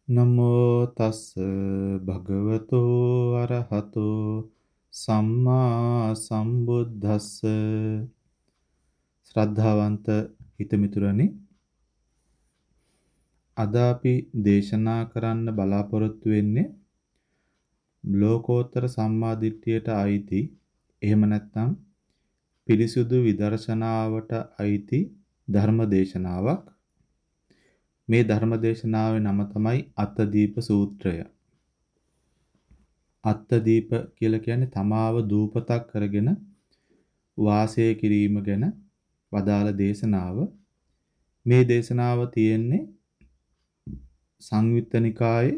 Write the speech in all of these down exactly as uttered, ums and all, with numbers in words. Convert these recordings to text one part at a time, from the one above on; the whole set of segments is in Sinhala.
නමෝ තස්ස භගවතෝ අරහතෝ සම්මා සම්බුද්දස්ස ශ්‍රද්ධාවන්ත හිතමිතුරනි, අද අපි දේශනා කරන්න බලාපොරොත්තු වෙන්නේ ලෝකෝත්තර සම්මා දිට්ඨියට අයිති, එහෙම නැත්නම් පිරිසුදු විදර්ශනාවට අයිති ධර්ම දේශනාවක්. මේ ධර්ම දේශනාවේ නම තමයි අත්තදීප සූත්‍රය. අත්තදීප කියලා කියන්නේ තමාව දූපතක් කරගෙන වාසය කිරීම ගැන වදාළ දේශනාව. මේ දේශනාව තියෙන්නේ සංයුත්ත නිකායේ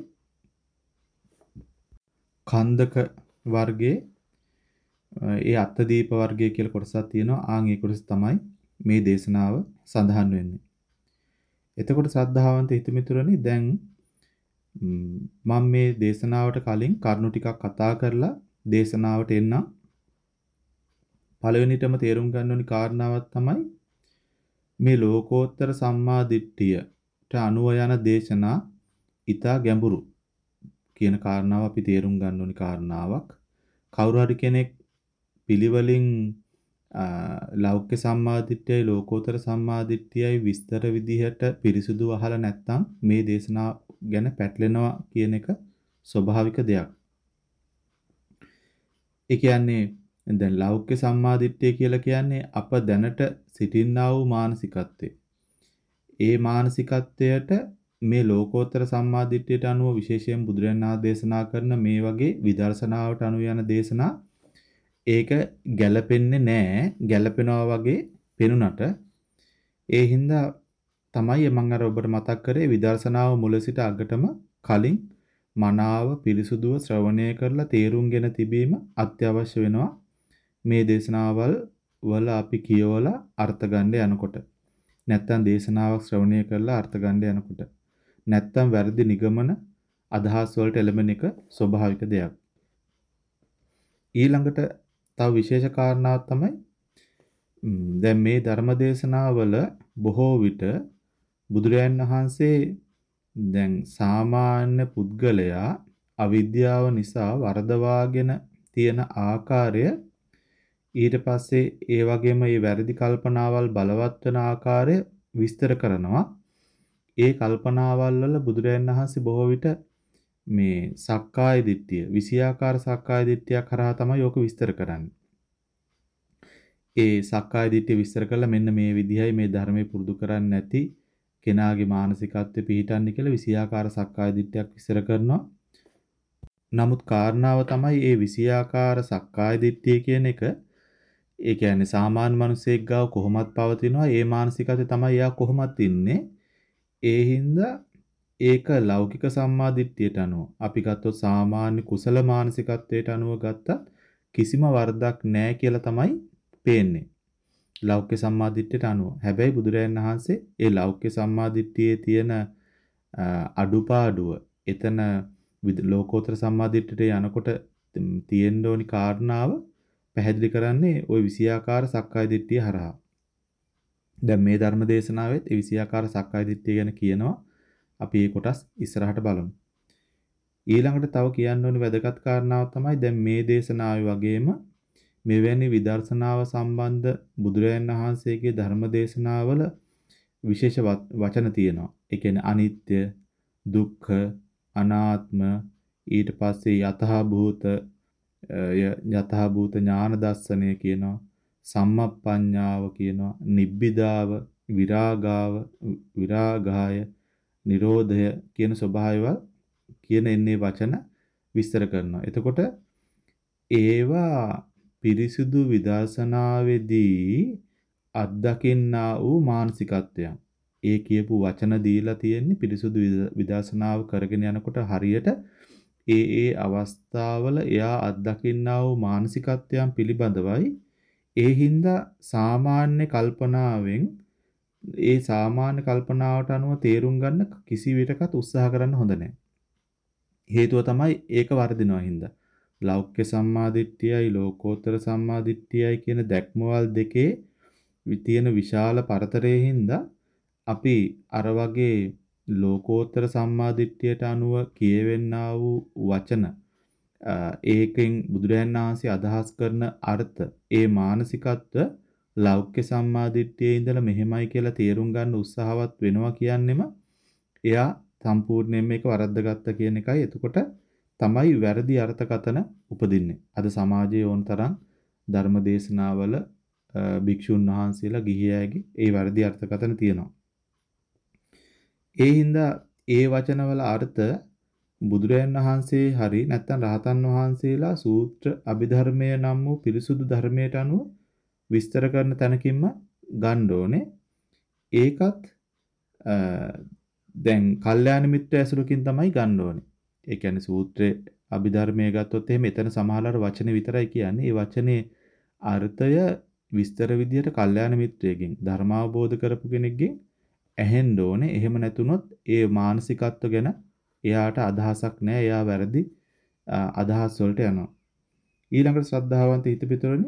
කන්දක වර්ගයේ ඒ අත්තදීප වර්ගය කියලා කොටසක් තියෙනවා. ආන් ඒ කොටස තමයි මේ දේශනාව සඳහන් වෙන්නේ. එතකොට ශ්‍රද්ධාවන්ත හිතමිතුරනි, දැන් මම මේ දේශනාවට කලින් කරුණු ටිකක් කතා කරලා දේශනාවට එන්නම්. පළවෙනිටම තේරුම් ගන්න ඕනි කාරණාවක් තමයි මේ ලෝකෝත්තර සම්මා දිට්ඨියට අනුව යන දේශනා ඊටා ගැඹුරු කියන කාරණාව අපි තේරුම් ගන්න ඕනි කාරණාවක්. කවුරු හරි කෙනෙක් පිළිවෙලින් ලෞකික සම්මාදිට්ඨියයි ලෝකෝත්තර සම්මාදිට්ඨියයි විස්තර විදිහට පිරිසුදු අහලා නැත්නම් මේ දේශනාව ගැන පැටලෙනවා කියන එක ස්වභාවික දෙයක්. ඒ කියන්නේ දැන් ලෞකික සම්මාදිට්ඨිය කියලා කියන්නේ අප දැනට සිටින්නා වූ මානසිකත්වය. ඒ මානසිකත්වයට මේ ලෝකෝත්තර සම්මාදිට්ඨියට අනුව විශේෂයෙන් බුදුරජාණන් වහන්සේ දේශනා කරන මේ වගේ විදර්ශනාවට අනුව යන දේශනා ඒක ගැළපෙන්නේ නැහැ. ගැළපෙනවා වගේ පෙනුනට ඒ හින්දා තමයි මම අර ඔබට මතක් කරේ විදර්ශනාව මුල සිට අගටම කලින් මනාව පිරිසුදුව ශ්‍රවණය කරලා තේරුම්ගෙන තිබීම අත්‍යවශ්‍ය වෙනවා. මේ දේශනාවල් වල අපි කියවලා අර්ථ ගන්න යනකොට නැත්තම් දේශනාවක් ශ්‍රවණය කරලා අර්ථ ගන්න යනකොට නැත්තම් වැරදි නිගමන අදහස් වලට එළඹෙන එක ස්වභාවික දෙයක්. ඊළඟට තව විශේෂ කාරණාවක් තමයි දැන් මේ ධර්ම දේශනාවල බොහෝ විට බුදුරයන් වහන්සේ දැන් සාමාන්‍ය පුද්ගලයා අවිද්‍යාව නිසා වරදවාගෙන තියෙන ආකාරය ඊට පස්සේ ඒ වගේම මේ වැරදි කල්පනාවල් බලවත් වෙන ආකාරය විස්තර කරනවා. ඒ කල්පනාවල් වල බුදුරජාණන් වහන්සේ බොහෝ විට මේ සක්කාය දිට්ඨිය, විෂයාකාර සක්කාය දිට්ඨිය කරා තමයි ඕක විස්තර කරන්නේ. ඒ සක්කාය දිට්ඨිය විස්තර කළා මෙන්න මේ විදිහයි මේ ධර්මයේ පුරුදු කරන්නේ නැති කෙනාගේ මානසිකත්වෙ පිහිටන්නේ කියලා විෂයාකාර සක්කාය දිට්ඨියක් විස්තර කරනවා. නමුත් කාරණාව තමයි මේ විෂයාකාර සක්කාය දිට්ඨිය කියන එක ඒ කියන්නේ සාමාන්‍ය මිනිසෙක් ගාව කොහොමත් පවතිනවා. ඒ මානසිකත්වය තමයි යා කොහොමත් ඉන්නේ. ඒ හින්දා ඒක ලෞකික සම්මාදිට්ඨියට අනුව අපි ගත්තොත් සාමාන්‍ය කුසල මානසිකත්වයට අනුව ගත්තත් කිසිම වරදක් නැහැ කියලා තමයි පේන්නේ. ලෞකික සම්මාදිට්ඨියට අනුව. හැබැයි බුදුරජාණන් වහන්සේ ඒ ලෞකික සම්මාදිට්ඨියේ තියෙන අඩුපාඩුව එතන ලෝකෝත්තර සම්මාදිට්ඨියට යනකොට තියෙන්න ඕනි කාරණාව පැහැදිලි කරන්නේ ওই විෂයාකාර සක්කාය දිට්ඨිය හරහා. දැන් මේ ධර්ම දේශනාවෙත් ඒ විෂයාකාර සක්කාය දිට්ඨිය ගැන කියනවා. අපි මේ කොටස් ඉස්සරහට බලමු. ඊළඟට තව කියන්න ඕනි වැදගත් කාරණාවක් තමයි දැන් මේ දේශනාවේ වගේම මෙවැනි විදර්ශනාව සම්බන්ධ බුදුරජාණන් වහන්සේගේ ධර්ම දේශනාවල විශේෂ වචන තියෙනවා. ඒ කියන්නේ අනිත්‍ය, දුක්ඛ, අනාත්ම, ඊට පස්සේ යතහා භූත යතහා භූත ඥාන දර්ශනය කියනවා, සම්මප්පඤ්ඤාව කියනවා, නිබ්බිදාව, විරාගාව, විරාගාය, නිරෝධය කියන ස්වභාවයවල් කියන එන්නේ වචන විස්තර කරනවා. එතකොට ඒවා පිරිසුදු විදර්ශනාවේදී අත්දකින්නා වූ මානසිකත්වයන්. ඒ කියපු වචන දීලා තියෙන්නේ පිරිසුදු විදර්ශනාව කරගෙන යනකොට හරියට ඒ ඒ අවස්ථාවල එයා අත්දකින්නා වූ මානසිකත්වයන් පිළිබඳවයි. ඒ හින්දා සාමාන්‍ය කල්පනාවෙන් ඒ සාමාන්‍ය කල්පනාවට අනුව තේරුම් ගන්න කිසි විටකත් උත්සාහ කරන්න හොඳ නැහැ. හේතුව තමයි ඒක වර්ධිනවා හින්දා. ලෞකික සම්මාදිට්ඨියයි ලෝකෝත්තර සම්මාදිට්ඨියයි කියන දැක්මවල දෙකේ තියෙන විශාල පරතරයේ හින්දා අපි අර වගේ ලෝකෝත්තර සම්මාදිට්ඨියට අනුව කියවෙන්නා වූ වචන ඒකෙන් බුදුරජාණන් වහන්සේ අදහස් කරන අර්ථ ඒ මානසිකත්ව ලෞකික සම්මාදිට්ඨියේ ඉඳලා මෙහෙමයි කියලා තේරුම් ගන්න උත්සාහවත් වෙනවා කියන්නෙම එයා සම්පූර්ණයෙන් මේක වරද්දගත්ත කියන එකයි. එතකොට තමයි වැරදි අර්ථකතන උපදින්නේ. අද සමාජයේ ඕන තරම් ධර්ම දේශනාවල භික්ෂුන් වහන්සේලා ගිහියෑගේ ඒ වැරදි අර්ථකතන තියෙනවා. ඒ හින්දා ඒ වචනවල අර්ථ බුදුරයන් වහන්සේ හරි නැත්නම් රහතන් වහන්සේලා සූත්‍ර අභිධර්මය නම් වූ පිරිසුදු ධර්මයට අනුව විස්තර කරන තැනකින්ම ගන්න ඕනේ. ඒකත් දැන් කල්යාණ මිත්‍ර ඇසුරකින් තමයි ගන්න ඕනේ. ඒ කියන්නේ සූත්‍රයේ අභිධර්මයේ ගත්තොත් එහෙම එතන සමහරවල් වචනේ විතරයි කියන්නේ. ඒ වචනේ අර්ථය විස්තර විදියට කල්යාණ මිත්‍රයෙක්ගෙන් ධර්මාවබෝධ කරපු කෙනෙක්ගෙන් ඇහෙන්න ඕනේ. එහෙම නැතුනොත් ඒ මානසිකත්ව ගැන එයාට අදහසක් නැහැ. එයා වැරදි අදහස් වලට යනවා. ඊළඟට ශ්‍රද්ධාවන්ත හිතපිතුරනේ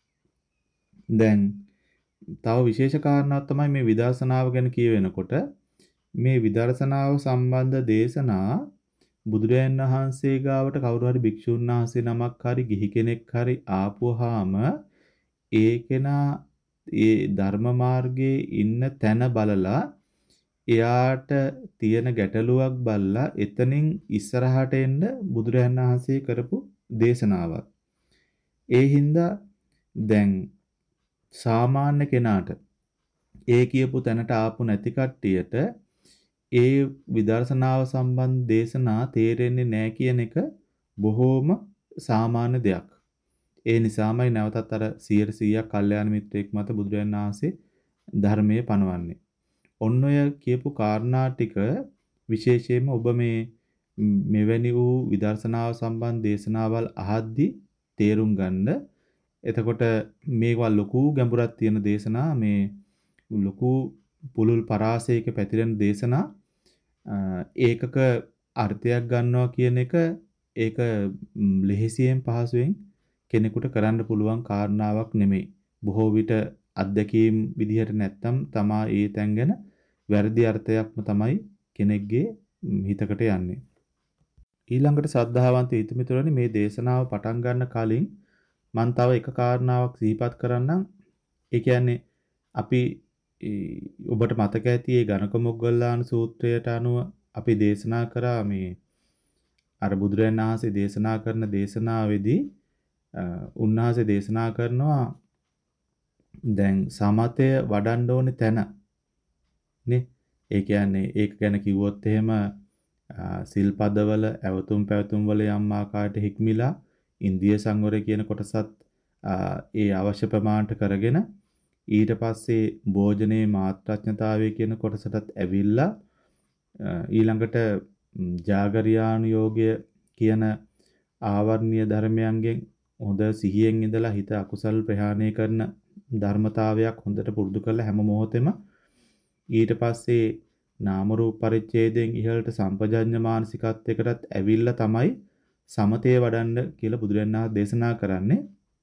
දැන් තව විශේෂ කාරණාවක් තමයි මේ විදර්ශනාව ගැන කියවෙනකොට මේ විදර්ශනාව සම්බන්ධ දේශනා බුදුරජාණන් වහන්සේ ගාවට කවුරු හරි භික්ෂුන් වහන්සේ නමක් හරි ගිහි කෙනෙක් හරි ආපුවාම ඒකේනා ඒ ධර්ම මාර්ගයේ ඉන්න තැන බලලා එයාට තියෙන ගැටලුවක් බලලා එතනින් ඉස්සරහට එන්න බුදුරජාණන් වහන්සේ කරපු දේශනාවක්. ඒ හින්දා දැන් සාමාන්‍ය කෙනාට ඒ කියපු තැනට ආපු නැති කට්ටියට ඒ විදර්ශනාව සම්බන්ධ දේශනා තේරෙන්නේ නැහැ කියන එක බොහෝම සාමාන්‍ය දෙයක්. ඒ නිසාමයි නැවතත් අර සියයට සීයක් කල්යාණ මිත්‍රයෙක් මත බුදුරජාණන් වහන්සේ ධර්මයේ පනවන්නේ. ඔන්න ඔය කියපු කාරණා ටික විශේෂයෙන්ම ඔබ මේ මෙවැනි වූ විදර්ශනාව සම්බන්ධ දේශනාවල් අහද්දී තේරුම් ගන්න. එතකොට මේවා ලොකු ගැඹුරක් තියෙන දේශනා මේ ලොකු පුලුල් පරාසයක පැතිරෙන දේශනා ඒකක අර්ථයක් ගන්නවා කියන එක ඒක ලෙහෙසියෙන් පහසුවෙන් කෙනෙකුට කරන්න පුළුවන් කාරණාවක් නෙමෙයි. බොහෝ විට අත්දැකීම් විදිහට නැත්තම් තමා ඒ තැන් ගැන වැරදි අර්ථයක්ම තමයි කෙනෙක්ගේ හිතකට යන්නේ. ඊළඟට ශ්‍රද්ධාවන්ත හිතමිතුරනි මේ දේශනාව පටන් ගන්න කලින් මම තව එක කාරණාවක් සිහිපත් කරන්නම්. ඒ කියන්නේ අපි ඔබට මතක ඇති ඒ ගණක මොග්ගල්ලාන සූත්‍රයට අනුව අපි දේශනා කරා මේ අර බුදුරජාණන් වහන්සේ දේශනා කරන දේශනාවේදී උන්වහන්සේ දේශනා කරනවා දැන් සමතය වඩන්න ඕනේ තැන නේ. ඒ කියන්නේ ඒක ගැන කිව්වොත් එහෙම සිල්පදවල ඇවතුම් පැවතුම් වල යම් ආකාරයට හික්මිලා ඉන්ද්‍රිය සංවරය කියන කොටසත් ඒ අවශ්‍ය ප්‍රමාණයට කරගෙන ඊට පස්සේ භෝජනයේ මාත්‍රඥතාවය කියන කොටසටත් ඇවිල්ලා ඊළඟට ජාගරියානුയോഗය කියන ආවර්ණීය ධර්මයන්ගෙන් හොඳ සිහියෙන් ඉඳලා හිත අකුසල් ප්‍රහාණය කරන ධර්මතාවයක් හොඳට පුරුදු කරලා හැම මොහොතෙම ඊට පස්සේ නාම රූප පරිච්ඡේදයෙන් ඉහළට සම්පජඤ්ඤ මානසිකත්වයකටත් ඇවිල්ලා තමයි සමතේ වඩන්න කියලා බුදුරජාණන් වහන්සේ දේශනා කරන්නේ.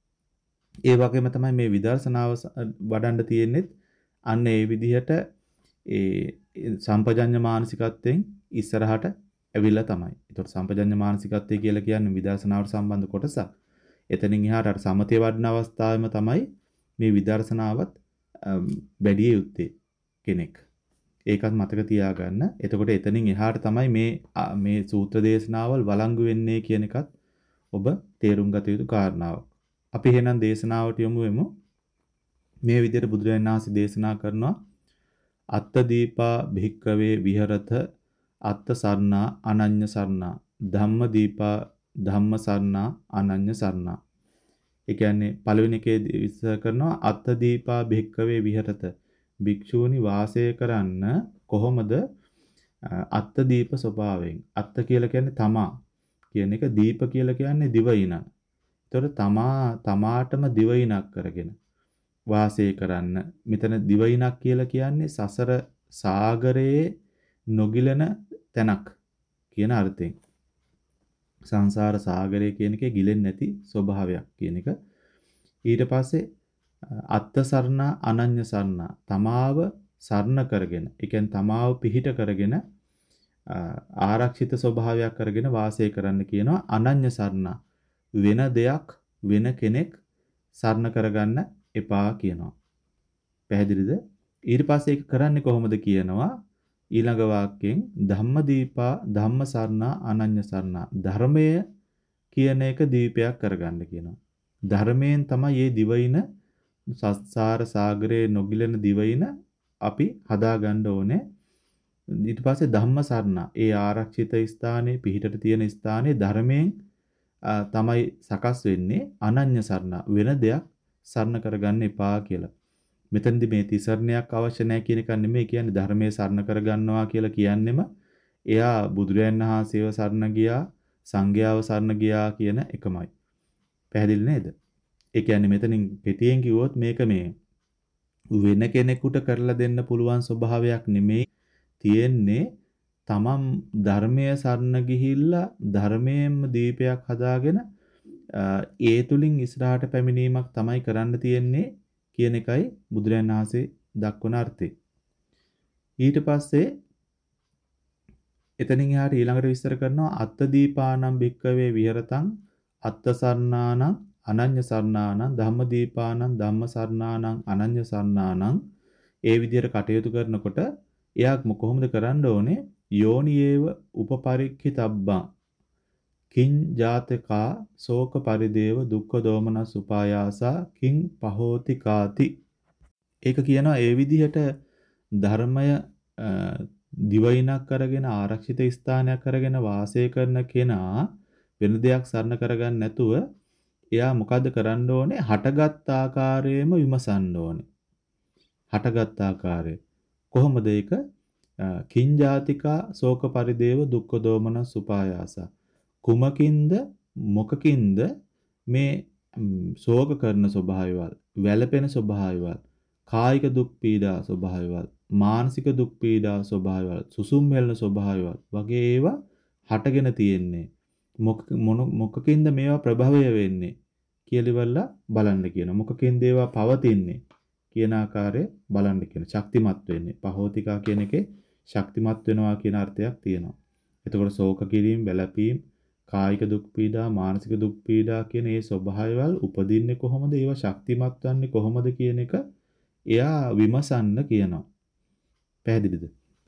ඒ වගේම තමයි මේ විදර්ශනාව වඩන්න තියෙන්නේ අන්න ඒ විදිහට ඒ සම්පජඤ්ඤ මානසිකත්වයෙන් ඉස්සරහට ඇවිල්ලා තමයි. ඒතකොට සම්පජඤ්ඤ මානසිකත්වය කියලා කියන්නේ විදර්ශනාවට සම්බන්ධ කොටසක්. එතනින් එහාට අර සමතේ වඩන අවස්ථාවෙම තමයි මේ විදර්ශනාවත් වැඩි යුත්තේ කෙනෙක්. ඒකත් මතක තියාගන්න. එතකොට එතනින් එහාට තමයි මේ මේ සූත්‍ර දේශනාවල් වළංගු වෙන්නේ කියන එකත් ඔබ තේරුම් ගත යුතු කාරණාවක්. අපි එහෙනම් දේශනාවට යමු වෙමු. මේ විදිහට බුදුරජාණන් වහන්සේ දේශනා කරනවා අත්ත දීපා භික්කවේ විහෙරත අත්ත සරණා අනඤ්‍ය සරණා ධම්ම දීපා ධම්ම සරණා අනඤ්‍ය සරණා. ඒ කියන්නේ පළවෙනි එකේ විස්තර කරනවා අත්ත දීපා භික්කවේ විහෙරත භික්ෂූනි වාසය කරන්න කොහොමද අත්ත දීප ස්වභාවයෙන්. අත්ත කියලා කියන්නේ තමා කියන එක, දීප කියලා කියන්නේ දිවයින. ඒතකොට තමා තමාටම දිවයිනක් කරගෙන වාසය කරන්න. මෙතන දිවයිනක් කියලා කියන්නේ සසර සාගරයේ නොගිලන තැනක් කියන අර්ථයෙන්. සංසාර සාගරය කියන එකේ ගිලෙන්නේ නැති ස්වභාවයක් කියන එක. ඊට පස්සේ අත්ත සරණ අනඤ්‍ය සරණ තමාව සරණ කරගෙන, ඒ කියන්නේ තමාව පිහිට කරගෙන ආරක්ෂිත ස්වභාවයක් අරගෙන වාසය කරන්න කියනවා අනඤ්‍ය සරණ. වෙන දෙයක් වෙන කෙනෙක් සරණ කරගන්න එපා කියනවා. පැහැදිලිද? ඊට පස්සේ ඒක කරන්නේ කොහොමද කියනවා ඊළඟ වාක්‍යයෙන් ධම්මදීපා ධම්මසරණා අනඤ්‍ය සරණා. ධර්මය කියන එක දීපයක් කරගන්න කියනවා. ධර්මයෙන් තමයි මේ දිවයින සස්සාර සාගරයේ නොගිලෙන දිවයින අපි හදාගන්න ඕනේ. ඊට පස්සේ ධම්මසරණ ඒ ආරක්ෂිත ස්ථානයේ පිහිටට තියෙන ස්ථානයේ ධර්මයෙන් තමයි සකස් වෙන්නේ අනඤ්‍ය සරණ වෙන දෙයක් සරණ කරගන්න එපා කියලා. මෙතනදී මේ තිසරණයක් අවශ්‍ය නැහැ කියන එක නෙමෙයි කියන්නේ ධර්මයේ සරණ කරගන්නවා කියලා කියන්නෙම එයා බුදුරයන් වහන්සේව සරණ ගියා සංඝයාව සරණ ගියා කියන එකමයි. පැහැදිලි නේද? ඒ කියන්නේ මෙතනින් පිටියෙන් කිව්වොත් මේක මේ වෙන කෙනෙකුට කරලා දෙන්න පුළුවන් ස්වභාවයක් නෙමෙයි තියෙන්නේ තමන් ධර්මයේ සරණ ගිහිල්ලා ධර්මයෙන්ම දීපයක් හදාගෙන ඒ තුලින් ඉස්සරහට පැමිණීමක් තමයි කරන්න තියෙන්නේ කියන එකයි බුදුරයන් වහන්සේ දක්වන අර්ථය. ඊට පස්සේ එතනින් එහාට ඊළඟට විස්තර කරනවා අත්ත දීපානම් භික්කවේ විහෙරතං අත්ත සරණානං අනඤ්‍ය සරණානං ධම්ම දීපානම් ධම්ම සරණානං අනඤ්‍ය සරණානං ඒ විදිහට කටයුතු කරනකොට එයා කොහොමද කරන්න ඕනේ යෝනියේව උපපරික්ඛිතබ්බං කිං ජාතකා ශෝක පරිදේව දුක්ඛ දෝමනස් උපායාසා කිං පහෝති කාති. ඒක කියනවා ඒ විදිහට ධර්මය දිවයිනක් කරගෙන ආරක්ෂිත ස්ථානයක් කරගෙන වාසය කරන කෙනා වෙන දෙයක් සරණ කරගන්න නැතුව එයා මොකද්ද කරන්න ඕනේ? හටගත් ආකාරයෙන්ම විමසන්න ඕනේ. හටගත් ආකාරය කොහොමද ඒක? කිං ජාතිකා ශෝක පරිදේව දුක්ඛ දෝමනස් උපායාසා. කුමකින්ද මොකකින්ද මේ ශෝක කරන ස්වභාවයවල්, වැළපෙන ස්වභාවයවල්, කායික දුක් පීඩා ස්වභාවයවල්, මානසික දුක් පීඩා ස්වභාවයවල්, සුසුම් වෙලන ස්වභාවයවල් වගේ ඒවා හටගෙන තියෙන්නේ. මොක මොකකින්ද මේවා ප්‍රභවය වෙන්නේ කියලා බලන්න කියනවා. මොකකින්ද ඒවා පවතින්නේ කියන ආකාරය බලන්න කියන. ශක්තිමත් වෙන්නේ. පහෝතිකා කියන එකේ ශක්තිමත් වෙනවා කියන අර්ථයක් තියෙනවා. එතකොට ශෝක කිරීම, වැළපීම්, කායික දුක් පීඩා, මානසික දුක් පීඩා කියන මේ ස්වභාවයවල් උපදින්නේ කොහොමද? ඒවා ශක්තිමත් වන්නේ කොහොමද කියන එක එයා විමසන්න කියනවා. පැහැදිලිද?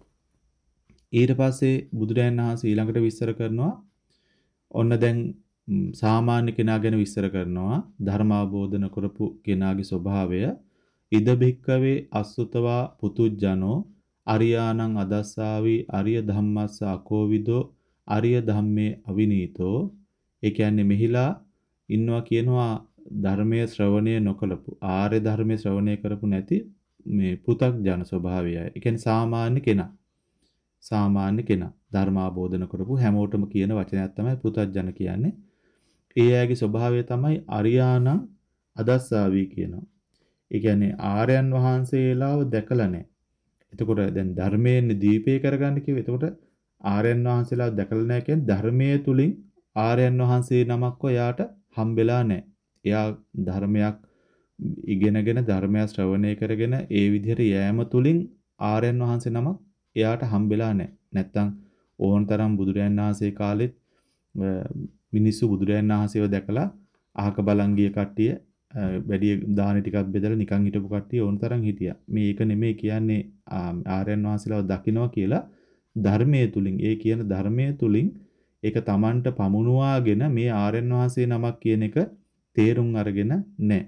ඊට පස්සේ බුදුරයන් වහන්සේ ඊළඟට විස්තර කරනවා ඔන්න දැන් සාමාන්‍ය කෙනා ගැන විස්තර කරනවා ධර්ම අවබෝධන කරපු කෙනාගේ ස්වභාවය ඉද භික්කවේ අසුතවා පුතුජනෝ අරියානං අදස්සාවි අරිය ධම්මස්ස අකෝවිදෝ අරිය ධම්මේ අවිනීතෝ. ඒ කියන්නේ මෙහිලා ඉන්නවා කියනවා ධර්මයේ ශ්‍රවණය නොකළපු ආර්ය ධර්මයේ ශ්‍රවණය කරපු නැති මේ පෘථග්ජන ස්වභාවයයි. ඒ කියන්නේ සාමාන්‍ය කෙනා. සාමාන්‍ය කෙනා ධර්ම අවබෝධන කරපු හැමෝටම කියන වචනයක් තමයි පෘථග්ජන කියන්නේ. ඒ අයගේ ස්වභාවය තමයි අරියානං අදස්සාවි කියනවා. ඒ කියන්නේ ආර්යයන් වහන්සේලාව දැකලා නැහැ. එතකොට දැන් ධර්මයෙන් දීපේ කරගන්න කිව්වේ. එතකොට ආර්යයන් වහන්සේලාව දැකලා නැහැ කියන්නේ ධර්මයේ තුලින් ආර්යයන් වහන්සේ නමක්ව එයාට හම්බෙලා නැහැ. එයා ධර්මයක් ඉගෙනගෙන ධර්මය ශ්‍රවණය කරගෙන ඒ විදිහට යෑම තුලින් ආර්යයන් වහන්සේ නමක් එයාට හම්බෙලා නැහැ. නැත්තම් ඕනතරම් බුදුරයන් වහන්සේ කාලෙත් මිනිස්සු බුදුරයන් වහන්සේව දැකලා අහක බලන් ගිය කට්ටිය වැඩි දාන ටිකක් බෙදලා නිකන් හිටපු කට්ටිය ඕනතරම් හිටියා. මේක නෙමෙයි කියන්නේ ආර්යයන් වහන්සේලාව දකින්නවා කියලා ධර්මයේ තුලින් ඒ කියන ධර්මයේ තුලින් ඒක Tamanට පමුණුවාගෙන මේ ආර්යයන් වහන්සේ නමක් කියන එක තේරුම් අරගෙන නැහැ.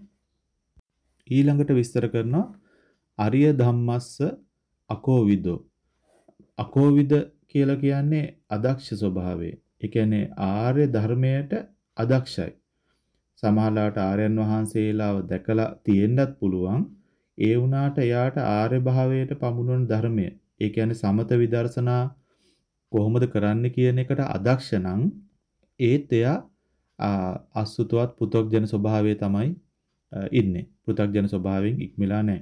ඊළඟට විස්තර කරනවා අරිය ධම්මස්ස අකෝවිදෝ. අකෝවිද කියලා කියන්නේ අදක්ෂ ස්වභාවය. ඒ කියන්නේ ආර්ය ධර්මයට අදක්ෂයි. සමහරලාට ආර්යයන් වහන්සේලාව දැකලා තියෙන්නත් පුළුවන්. ඒ වුණාට එයාට ආර්ය භාවයට පමුණුවන ධර්මය. ඒ කියන්නේ සමත විදර්ශනා කොහොමද කරන්න කියන එකට අදක්ෂ නම් ඒත් එයා අසුතවත් පෘථග්ජන ස්වභාවයේ තමයි ඉන්නේ. පෘථග්ජන ස්වභාවයෙන් ඉක්මලා නැහැ.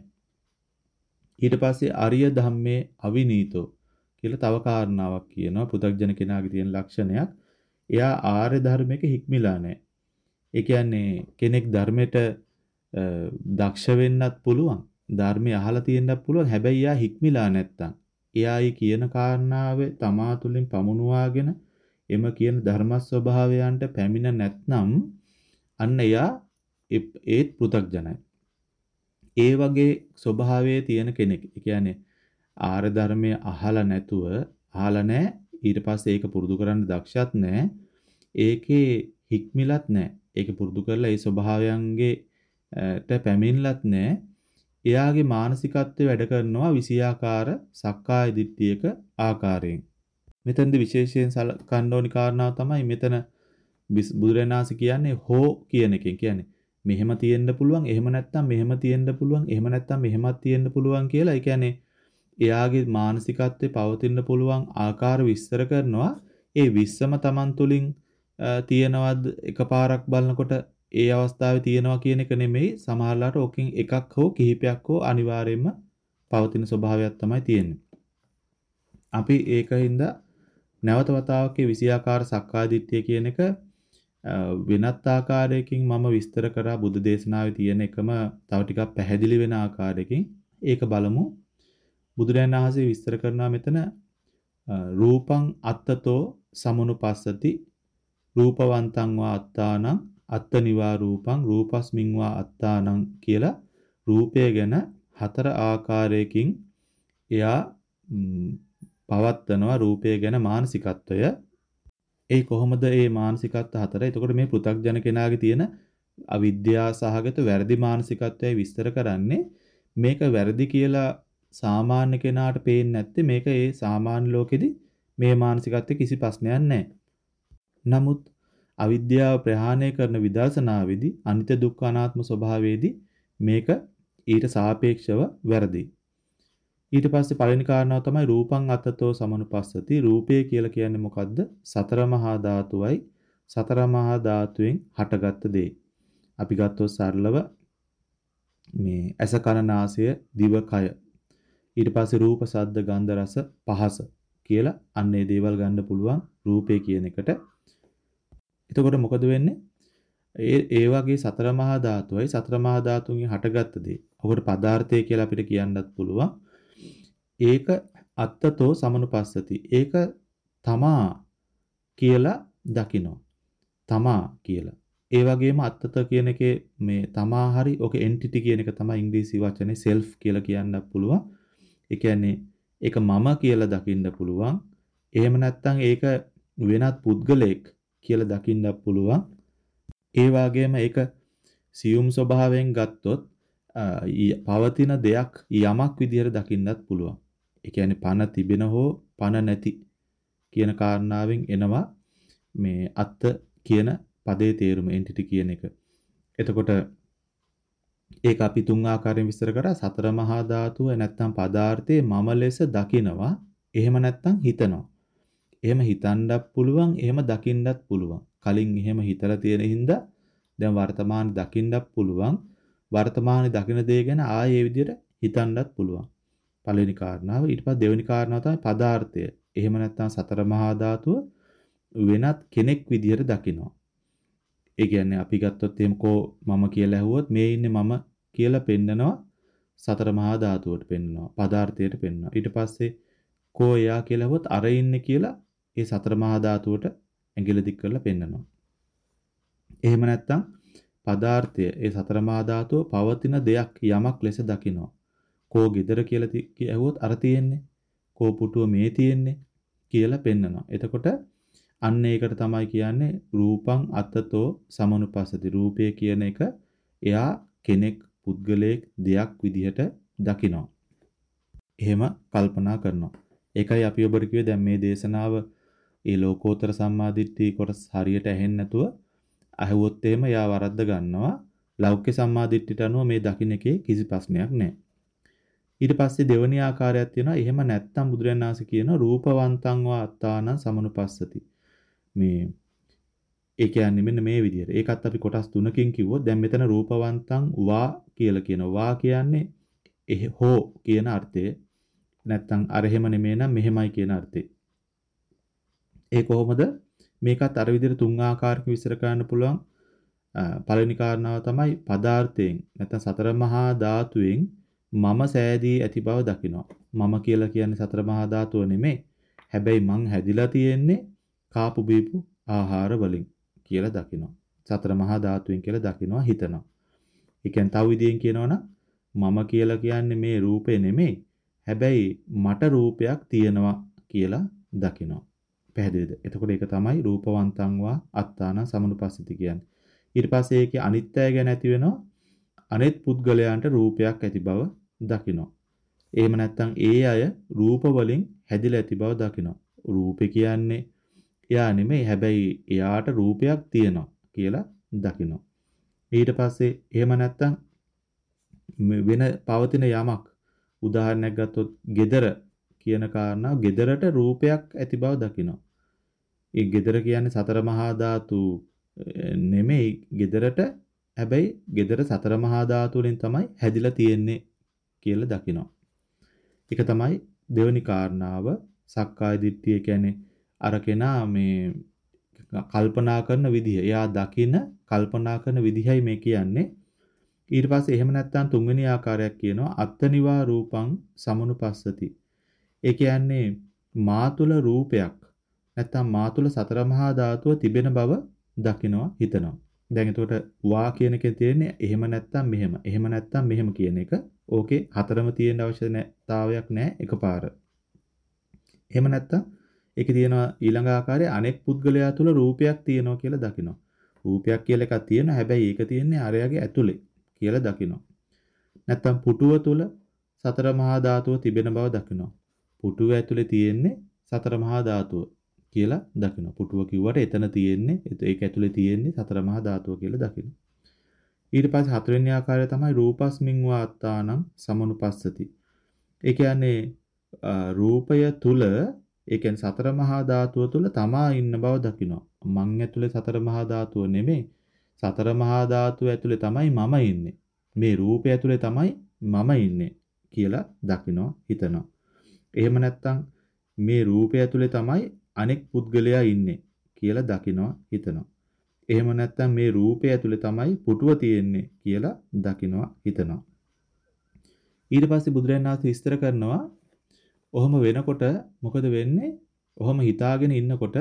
ඊට පස්සේ අරිය ධම්මේ අවිනීතෝ කියලා තව කාරණාවක් කියනවා. පෘථග්ජන කෙනාගේ තියෙන ලක්ෂණයක්. එයා ආර්ය ධර්මයක හික්මිලා නැහැ. ඒ කියන්නේ කෙනෙක් ධර්මයට දක්ෂ වෙන්නත් පුළුවන්. ධර්මය අහලා තියෙන්නත් පුළුවන්. හැබැයි එයා හික්මිලා නැත්තම් එයායි කියන කාරණාවේ තමා තුළින් පමුණුවාගෙන එම කියන ධර්ම ස්වභාවයන්ට පැමිණ නැත්නම් අන්න එයා ඒත් පෘථග්ජනයි. ඒ වගේ ස්වභාවයේ තියෙන කෙනෙක්. ඒ කියන්නේ ආර්ය ධර්මයේ අහලා නැතුව අහලා නැහැ. ඊට පස්සේ ඒක පුරුදු කරන්න දක්ෂත් නැහැ. ඒකේ හික්මිලත් නැහැ. ඒක පුරුදු කරලා ඒ ස්වභාවයන්ගේ ට පැමිණලත් නැහැ. එයාගේ මානසිකත්වය වැඩ කරනවා විෂයාකාර සක්කාය දිට්ඨියක ආකාරයෙන්. මෙතනදී විශේෂයෙන් සලකන්න ඕනි කාරණාව තමයි මෙතන බුදුරණාහි කියන්නේ හෝ කියන එකෙන්. කියන්නේ මෙහෙම තියෙන්න පුළුවන්, එහෙම නැත්නම් මෙහෙම තියෙන්න පුළුවන්, එහෙම නැත්නම් මෙහෙමත් තියෙන්න පුළුවන් කියලා. ඒ කියන්නේ එයාගේ මානසිකත්වයේ පවතින්න පුළුවන් ආකාර විස්තර කරනවා. ඒ විස්සම Taman තුලින් තියෙනවද එකපාරක් බලනකොට ඒ අවස්ථාවේ තියෙනවා කියන එක නෙමෙයි. සමහරලාට ඕකෙන් එකක් හෝ කිහිපයක් හෝ අනිවාර්යයෙන්ම පවතින ස්වභාවයක් තමයි තියෙන්නේ. අපි ඒකින්ද නැවත වතාවක විෂයාකාර සක්කාය දිට්ඨිය කියන එක වෙනත් ආකාරයකින් මම විස්තර කරා බුද්ධ දේශනාවේ තියෙන එකම තව ටිකක් පැහැදිලි වෙන ආකාරයකින් ඒක බලමු. බුදුරජාණන් වහන්සේ විස්තර කරනවා මෙතන රූපං අත්තතෝ සමුනුපස්සති රූපවන්තං වා අත්තානං අත්තනිවා රූපං රූපස්මින් වා අත්තානං කියලා රූපය ගැන හතර ආකාරයකින් එයා පවත්නවා රූපය ගැන මානසිකත්වය. ඒ කොහොමද මේ මානසිකත්ව හතර? එතකොට මේ පෘථග්ජන කෙනාගේ තියෙන අවිද්‍යාව සහගත වැරදි මානසිකත්වය විස්තර කරන්නේ මේක වැරදි කියලා සාමාන්‍ය කෙනාට පේන්නේ නැත්තේ මේක ඒ සාමාන්‍ය ලෝකෙදි මේ මානසිකත්වයේ කිසි ප්‍රශ්නයක් නැහැ. නමුත් අවිද්‍යාව ප්‍රහාණය කරන විදර්ශනාවේදී අනිත්‍ය දුක්ඛ අනාත්ම ස්වභාවයේදී මේක ඊට සාපේක්ෂව වැරදි. ඊට පස්සේ පළවෙනි කාරණාව තමයි රූපං අත්තතෝ සමනුපස්සති. රූපය කියලා කියන්නේ මොකද්ද? සතර මහා ධාතුවයි සතර මහා ධාතුවෙන් හටගත්ත දේ. අපි ගත්තොත් සරලව මේ ඇස කන නාසය දිව කය. ඊට පස්සේ රූප ශබ්ද ගන්ධ රස පහස කියලා අන්නේ දේවල් ගන්න පුළුවන් රූපය කියන එකට. එතකොට මොකද වෙන්නේ? ඒ ඒ වගේ සතර මහා ධාතුවයි සතර මහා ධාතුන්ගෙන් හටගත්ත දේ. ඔකට පදාර්ථය කියලා අපිට කියන්නත් පුළුවන්. ඒක අත්තතෝ සමනුපස්සති. ඒක තමා කියලා දකිනවා. තමා කියලා. ඒ වගේම අත්තත කියන එකේ මේ තමා හරි ඔක එන්ටිටි කියන එක තමයි ඉංග්‍රීසි වචනේ self කියලා කියන්නත් පුළුවන්. ඒ කියන්නේ ඒක මම කියලා දකින්න පුළුවන්. එහෙම නැත්නම් ඒක වෙනත් පුද්ගලයෙක් කියලා දකින්නත් පුළුවන්. ඒ වගේම ඒක සියුම් ස්වභාවයෙන් ගත්තොත් පවතින දෙයක් යමක් විදිහට දකින්නත් පුළුවන්. ඒ කියන්නේ පණ තිබෙන හෝ පණ නැති කියන කාරණාවෙන් එනවා මේ අත්ත කියන පදේ තේරුම එන්ටිටි කියන එක. එතකොට ඒක අපි තුන් ආකාරයෙන් විස්තර කරා. සතර මහා ධාතුව නැත්නම් පදාර්ථයේ මම ලෙස දකිනවා. එහෙම නැත්නම් හිතනවා. එහෙම හිතන්නත් පුළුවන්, එහෙම දකින්නත් පුළුවන්. කලින් එහෙම හිතලා තියෙන හින්දා දැන් වර්තමාන දකින්නත් පුළුවන්. වර්තමානයේ දකින දේ ගැන ආයේ ඒ විදිහට හිතන්නත් පුළුවන්. පළවෙනි කාරණාව. ඊට පස්සේ දෙවෙනි කාරණාව තමයි පදාර්ථය. එහෙම නැත්නම් සතර මහා ධාතුව වෙනත් කෙනෙක් විදිහට දකිනවා. ඒ කියන්නේ අපි ගත්තොත් එහෙම කෝ මම කියලා ඇහුවොත් මේ ඉන්නේ මම කියලා පෙන්නනවා සතර මහා ධාතුවට පෙන්නනවා. පදාර්ථයට පෙන්නනවා. ඊට පස්සේ කෝ එයා කියලා ඇහුවොත් අර ඉන්නේ කියලා ඒ සතර මහා ධාතුවට ඇඟිලි දික් කරලා පෙන්නනවා. එහෙම නැත්නම් පදාර්ථය ඒ සතර මහා ධාතුව පවතින දෙයක් යමක් ලෙස දකිනවා. කෝ ගෙදර කියලා ඇහුවොත් අර තියෙන්නේ. කෝ පුටුව මේ තියෙන්නේ කියලා පෙන්නනවා. එතකොට අන්න ඒකට තමයි කියන්නේ රූපං අත්තතෝ සමනුපස්සති. රූපය කියන එක එයා කෙනෙක්, පුද්ගලයෙක්, දෙයක් විදිහට දකිනවා. එහෙම කල්පනා කරනවා. ඒකයි අපි ඔබට කිව්වේ දැන් මේ දේශනාව ඒ ලෝකෝත්තර සම්මාදිට්ඨිය කොටස් හරියට ඇහෙන්නේ නැතුව අහුවොත් එහෙම එයා වරද්ද ගන්නවා. ලෞකික සම්මාදිට්ඨියට අනුව මේ දකින්න එකේ කිසි ප්‍රශ්නයක් නැහැ. ඊට පස්සේ දෙවෙනි ආකාරයක් තියෙනවා. එහෙම නැත්නම් බුදුරජාණන් වහන්සේ කියන රූපවන්තං වා අත්තානං සමනුපස්සති. මේ ඒ කියන්නේ මෙන්න මේ විදිහට. ඒකත් අපි කොටස් තුනකින් කිව්වොත් දැන් මෙතන රූපවන්තං වා කියලා කියනවා. වා කියන්නේ එහි හෝ කියන අර්ථය. නැත්නම් අර එහෙම නෙමෙයි නම් මෙහෙමයි කියන අර්ථය. ඒ කොහොමද? මේකත් අර විදිහට තුන් ආකාරයකින් විස්තර කරන්න පුළුවන්. පළවෙනි කාරණාව තමයි පදාර්ථයෙන් නැත්නම් සතර මහා ධාතුවෙන් මම සෑදී ඇති බව දකිනවා. මම කියලා කියන්නේ සතර මහා ධාතුව නෙමෙයි. හැබැයි මං හැදිලා තියෙන්නේ කාපු බීපු ආහාර වලින් කියලා දකිනවා. සතර මහා ධාතුවෙන් කියලා දකිනවා හිතනවා. ඒ කියන්නේ තව විදිහෙන් කියනවනම් මම කියලා කියන්නේ මේ රූපේ නෙමෙයි. හැබැයි මට රූපයක් තියෙනවා කියලා දකිනවා. පැහැදිලිද? එතකොට ඒක තමයි රූපවන්තං වා අත්තාන සමනුපස්සිත කියන්නේ. ඊට පස්සේ ඒකේ අනිත්‍යය ගැන ඇති වෙනවා. අනෙත් පුද්ගලයන්ට රූපයක් ඇති බව දකිනවා. එහෙම නැත්නම් ඒ අය රූප වලින් හැදිලා ඇති බව දකිනවා. රූපේ කියන්නේ එයා නෙමෙයි. හැබැයි එයාට රූපයක් තියෙනවා කියලා දකිනවා. ඊට පස්සේ එහෙම නැත්නම් වෙන පවතින යමක් උදාහරණයක් ගත්තොත් gedara කියන කාරණාව gedarට රූපයක් ඇති බව දකිනවා. ඒ gedara කියන්නේ සතර මහා ධාතු නෙමෙයි gedarට හැබැයි gedara සතර මහා ධාතු වලින් තමයි හැදිලා තියෙන්නේ කියලා දකිනවා. ඒක තමයි දෙවෙනි කාරණාව. සක්කාය දිට්ඨිය කියන්නේ අර කෙනා මේ කල්පනා කරන විදිහ. එයා දකින කල්පනා කරන විදිහයි මේ කියන්නේ. ඊට පස්සේ එහෙම නැත්නම් තුන්වෙනි ආකාරයක් කියනවා අත්තනිවා රූපං සමනුපස්සති. ඒ කියන්නේ මා තුල රූපයක් නැත්නම් මා තුල සතර මහා ධාතුව තිබෙන බව දකිනවා හිතනවා. දැන් එතකොට වා කියන එකේ තියෙන්නේ එහෙම නැත්නම් මෙහෙම. එහෙම නැත්නම් මෙහෙම කියන එක. ඕකේ හතරම තියෙන්න අවශ්‍යතාවයක් නැහැ එකපාර. එහෙම නැත්නම් ඒකේ තියෙනවා ඊළඟ ආකාරයේ අනෙක් පුද්ගලයා තුල රූපයක් තියෙනවා කියලා දකිනවා. රූපයක් කියලා එකක් තියෙනවා. හැබැයි ඒක තියෙන්නේ අරයාගේ ඇතුලේ කියලා දකිනවා. නැත්නම් පුටුව තුල සතර මහා ධාතුව තිබෙන බව දකිනවා. පුටුව ඇතුලේ තියෙන්නේ සතර මහා ධාතුව කියලා දකිනවා. පුටුව කිව්වට එතන තියෙන්නේ ඒක ඇතුලේ තියෙන්නේ සතර මහා ධාතුව කියලා දකිනවා. ඊට පස්සේ හතරවෙනි ආකාරය තමයි රූපස්මින් වාත්තානං සමනුපස්සති. ඒ කියන්නේ රූපය තුල ඒ කියන්නේ සතර මහා ධාතුව තුල තමා ඉන්න බව දකිනවා. මං ඇතුලේ සතර මහා ධාතුව නෙමෙයි. සතර මහා ධාතුව ඇතුලේ තමයි මම ඉන්නේ. මේ රූපය ඇතුලේ තමයි මම ඉන්නේ කියලා දකිනවා හිතනවා. එහෙම නැත්නම් මේ රූපය ඇතුලේ තමයි අනෙක් පුද්ගලයා ඉන්නේ කියලා දකිනවා හිතනවා. එහෙම නැත්නම් මේ රූපය ඇතුලේ තමයි පුටුව තියෙන්නේ කියලා දකිනවා හිතනවා. ඊට පස්සේ බුදුරජාණන් වහන්සේ විස්තර කරනවා ඔහොම වෙනකොට මොකද වෙන්නේ? ඔහොම හිතාගෙන ඉන්නකොට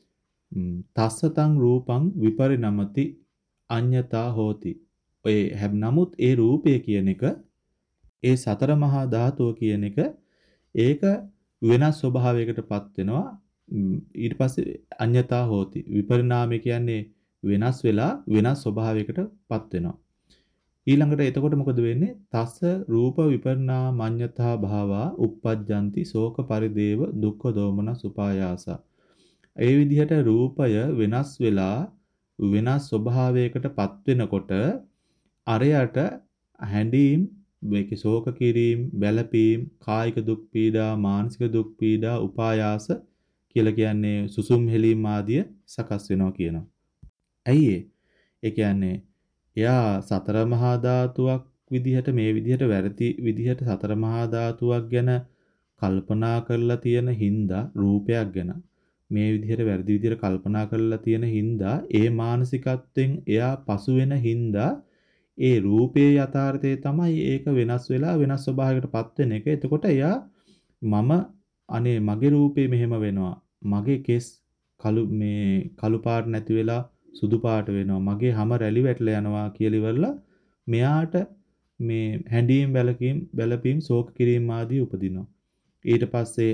තස්සතං රූපං විපරිණමති අඤ්ඤතා හෝති. ඔය නමුත් ඒ රූපය කියන එක ඒ සතර මහා ධාතුව කියන එක ඒක වෙනස් ස්වභාවයකටපත් වෙනවා. ඊට පස්සේ අඤ්ඤතා හෝති. විපරිණාමය කියන්නේ වෙනස් වෙලා වෙනස් ස්වභාවයකටපත් වෙනවා. ඊළඟට එතකොට මොකද වෙන්නේ? තස්ස රූප විපරිණාමඤ්ඤතා භාවා uppajjanti ශෝක පරිදේව දුක්ඛ දෝමනස් උපායාස. ඒ විදිහට රූපය වෙනස් වෙලා වෙනස් ස්වභාවයකටපත් වෙනකොට අරයට හැඬීම් මේකේ ශෝක කිරීම, බැලපීම්, කායික දුක් පීඩා, මානසික දුක් පීඩා, උපායාස කියලා කියන්නේ සුසුම් හෙලීම් ආදිය සකස් වෙනවා කියනවා. ඇයි ඒ කියන්නේ එයා සතර මහා ධාතුවක් විදිහට මේ විදිහට වැරදි විදිහට සතර මහා ධාතුවක් ගැන කල්පනා කරලා තියෙන හින්දා රූපයක් ගැන මේ විදිහට වැරදි විදිහට කල්පනා කරලා තියෙන හින්දා ඒ මානසිකත්වයෙන් එයා පසු වෙන හින්දා ඒ රූපේ යථාර්ථය තමයි ඒක වෙනස් වෙලා වෙනස් ස්වභාවයකටපත් වෙන එක. එතකොට එයා මම අනේ මගේ රූපේ මෙහෙම වෙනවා. මගේ කෙස් කළු මේ කළු පාට නැති වෙලා සුදු පාට වෙනවා. මගේ හැම රැලි වැටලා යනවා කියලා ඉවරලා මෙයාට මේ හැඬීම් බැලකීම් බැලපීම් ශෝක කිරීම ආදී උපදිනවා. ඊට පස්සේ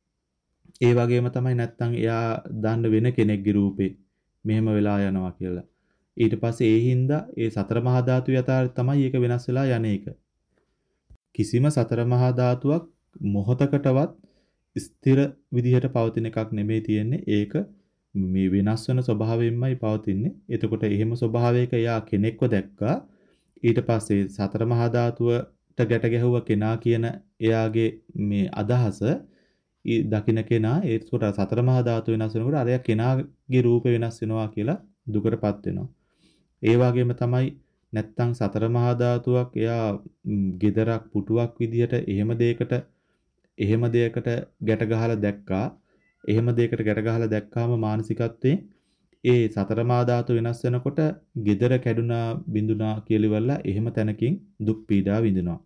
ඒ වගේම තමයි නැත්තම් එයා දාන්න වෙන කෙනෙක්ගේ රූපේ මෙහෙම වෙලා යනවා කියලා. ඊට පස්සේ ඒ හින්දා ඒ සතර මහා ධාතු යථාර්ථය තමයි ඒක වෙනස් වෙලා යන එක. කිසිම සතර මහා ධාතුවක් මොහතකටවත් ස්ථිර විදිහට පවතින එකක් නෙමෙයි තියෙන්නේ. ඒක මේ වෙනස් වෙන ස්වභාවයෙන්මයි පවතින්නේ. එතකොට එහෙම ස්වභාවයක එයා කෙනෙක්ව දැක්කා. ඊට පස්සේ සතර මහා ධාතුවට ගැට ගැහුව කෙනා කියන එයාගේ මේ අදහස දකින්න කෙනා ඒකට සතර මහා ධාතු වෙනස් වෙනකොට අරයා කෙනාගේ රූපේ වෙනස් වෙනවා කියලා දුකටපත් වෙනවා. ඒ වගේම තමයි නැත්තම් සතර මහා ධාතුවක් එයා gedarak පුටුවක් විදිහට එහෙම දෙයකට එහෙම දෙයකට ගැට ගහලා දැක්කා. එහෙම දෙයකට ගැට ගහලා දැක්කාම මානසිකත්වයෙන් ඒ සතර මහා ධාතු වෙනස් වෙනකොට gedara කැඩුනා බිඳුනා කියලා ඉවරලා එහෙම තැනකින් දුක් පීඩා විඳිනවා.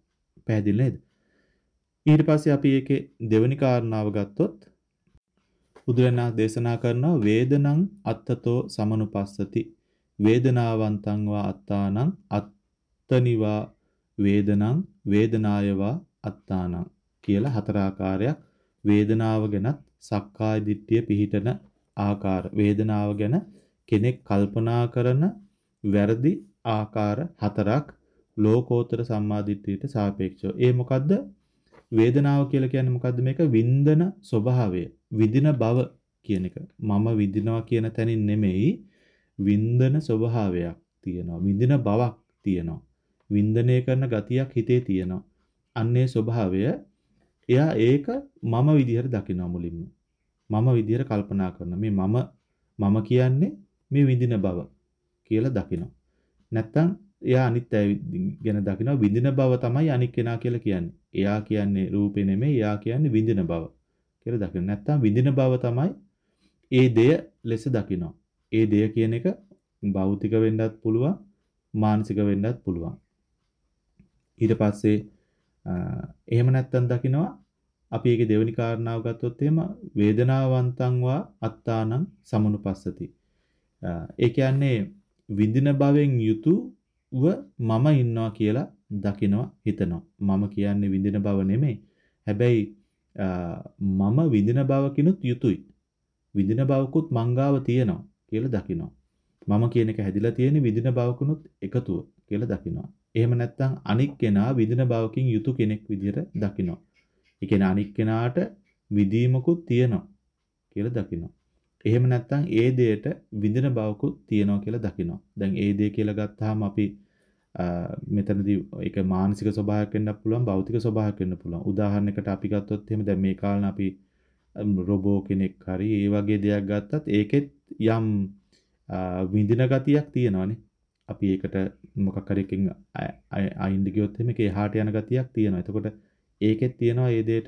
පැහැදිලි නේද? ඊට පස්සේ අපි ඒකේ දෙවෙනි කාරණාව ගත්තොත් බුදුරණා දේශනා කරනවා වේදනං අත්තතෝ සමනුපස්සති වේදනාවන්තං වා අත්තානං අත්තනිවා වේදනං වේදනායවා අත්තානං කියලා හතර ආකාරයක් වේදනාව ගැනත් සක්කාය දිට්ඨිය පිහිටන ආකාර වේදනාව ගැන කෙනෙක් කල්පනා කරන වැරදි ආකාර හතරක් ලෝකෝත්තර සම්මාදිට්ඨියට සාපේක්ෂව. ඒ මොකද්ද? වේදනාව කියලා කියන්නේ මොකද්ද? මේක වින්දන ස්වභාවය. විඳින බව කියන එක. මම විඳිනවා කියන තැනින් නෙමෙයි වින්දන ස්වභාවයක් තියෙනවා. විඳින බවක් තියෙනවා. වින්දනය කරන ගතියක් හිතේ තියෙනවා. අන්නේ ස්වභාවය එයා ඒක මම විදිහට දකිනවා මුලින්ම. මම විදිහට කල්පනා කරනවා. මේ මම මම කියන්නේ මේ විඳින බව කියලා දකිනවා. නැත්තම් එයා අනිත් අය ගැන දකිනවා විඳින බව තමයි අනික් කෙනා කියලා කියන්නේ. එයා කියන්නේ රූපේ නෙමෙයි එයා කියන්නේ විඳින බව කියලා දකිනවා. නැත්තම් විඳින බව තමයි ඒ දෙය ලෙස දකිනවා. ඒ දෙය කියන එක භෞතික වෙන්නත් පුළුවන් මානසික වෙන්නත් පුළුවන්. ඊට පස්සේ එහෙම නැත්තම් දකිනවා අපි ඒකේ දෙවෙනි කාරණාව ගත්තොත් එහෙම වේදනාවන්තං වා අත්තානං සමනුපස්සති. ඒ කියන්නේ විඳින භවෙන් යුතුව මම ඉන්නවා කියලා දකිනවා හිතනවා. මම කියන්නේ විඳින බව නෙමෙයි. හැබැයි මම විඳින බවකිනුත් යුතුයි. විඳින බවකුත් මංගාව තියෙනවා කියලා දකිනවා. මම කියන එක හැදිලා තියෙන විඳින බවකුනුත් එකතුව කියලා දකිනවා. එහෙම නැත්නම් අනික් කෙනා විඳින බවකින් යුතු කෙනෙක් විදිහට දකිනවා. ඒ කියන්නේ අනික් කෙනාට විදීමකුත් තියෙනවා කියලා දකිනවා. එහෙම නැත්නම් ඒ දෙයට විඳින බවකුත් තියෙනවා කියලා දකිනවා. දැන් ඒ දේ කියලා ගත්තාම අපි මෙතනදී ඒක මානසික ස්වභාවයක් වෙන්නත් පුළුවන්, භෞතික ස්වභාවයක් වෙන්න පුළුවන්. උදාහරණයකට අපි ගත්තොත් එහෙම දැන් මේ කාලේ අපි රොබෝ කෙනෙක් හරි ඒ වගේ දෙයක් ගත්තත් ඒකෙත් යම් විඳින ගතියක් තියෙනවානේ. අපි ඒකට මොකක් හරි එකකින් අයින්ද ගියොත් එහෙම ඒකේ එහාට යන ගතියක් තියෙනවා. එතකොට ඒකෙත් තියෙනවා ඒ දෙයට